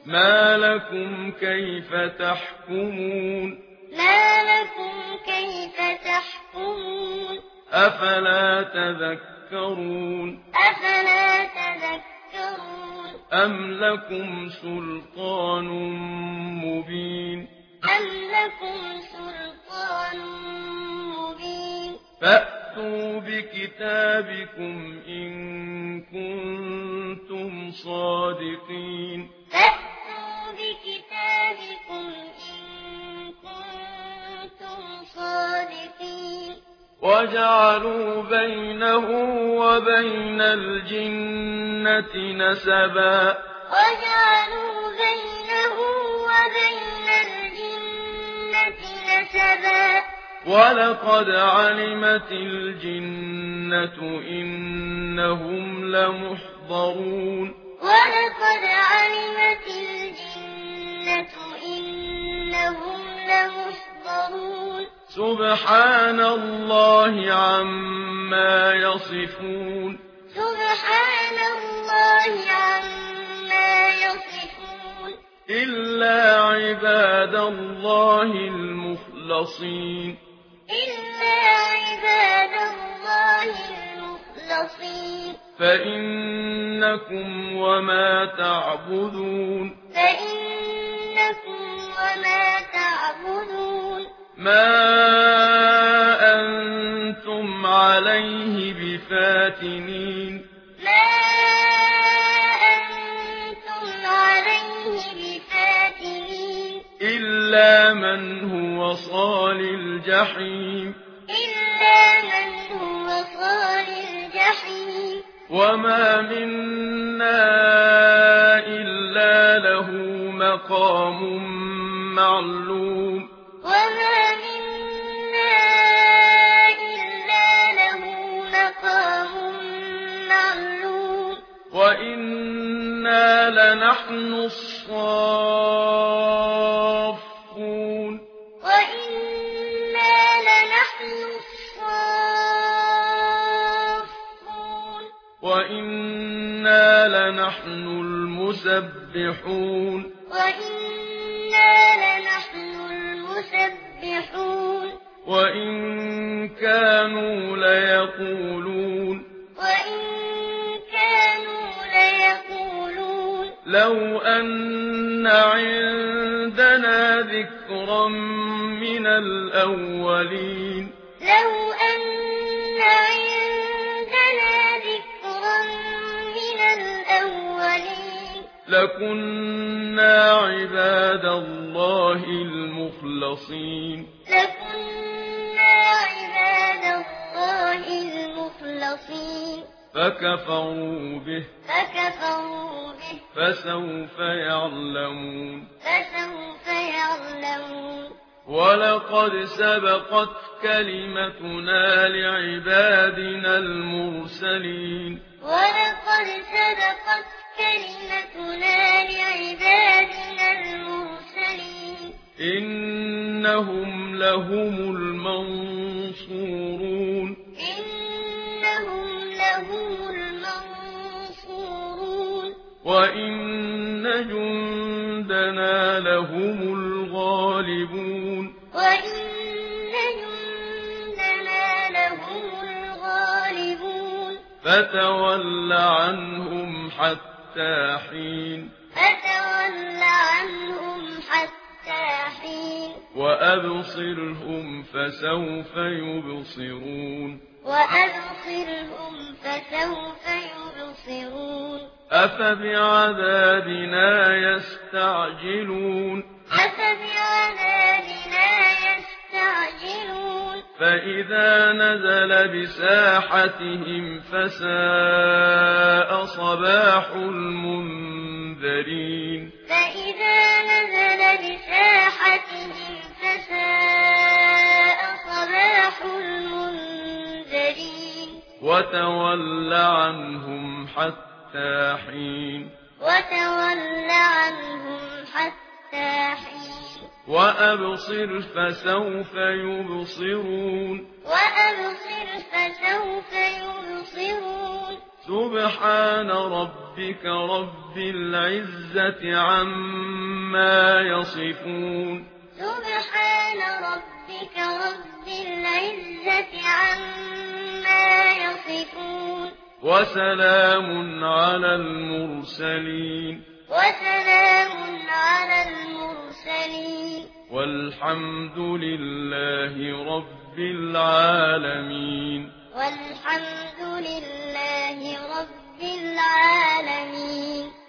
ما لكم كيف تحكمون ما لكم كيف تحكمون أفلا تذكرون أفلا تذكرون أم لكم سلطان مبين أم لكم سلطان مبين فأتوا بكتابكم إن كنتم صادقين فأتوا بكتابكم إن كنتم صادقين وجعلوا بينه وبين الجنة نسبا وجعلوا بينه وبين الجنة نسبا ولقد علمت الجنة إنهم لمحضرون ولقد علمت الجنة إنهم لمحضرون سبحان الله عما يصفون سبحان الله عما يصفون إلا عباد الله المخلصين إلا عباد الله المخلصين فإنكم وما تعبدون فإنكم وما تعبدون ما أنتم عليه بفاتنين ما أنتم عليه بفاتنين إلا من هو صال الجحيم إلا من هو صال الجحيم وما منا إلا له مقام معلوم وما منا إلا له مقام معلوم وإنا لنحن الصافون وإنا لنحن الصافون وإنا لنحن المسبحون وإنا لنحن المسبحون وإن كانوا ليقولون وإن كانوا ليقولون لو أن عندنا ذكرا من الأولين لو أن عندنا ذكرا من الأولين لكنا عباد الله المخلصين لكنا عباد الله المخلصين فكفروا به فكفروا به فسوف يعلمون فسوف يعلمون ولقد سبقت كلمتنا لعبادنا المرسلين ولقد سبقت كلمتنا لعبادنا المرسلين إنهم لهم المنصورون إنهم لهم المنصورون وإن جندنا لهم الغالبون وإن جندنا لهم الغالبون فتول عنهم حتى حين فتول عنهم حتى حين وأبصرهم فسوف يبصرون وأبصرهم فسوف يبصرون أفبعذابنا يستعجلون أفبعذابنا يستعجلون فإذا نزل بساحتهم فساء صباح المنذرين فإذا نزل بساحتهم فساء صباح المنذرين وتول عنهم حتى حين وتول عنهم حتى حين وأبصر فسوف يبصرون وأبصر فسوف يبصرون سبحان ربك رب العزة عما يصفون سبحان ربك رب العزة عما يصفون وسلام على المرسلين والحمد لله رب العالمين والحمد لله رب العالمين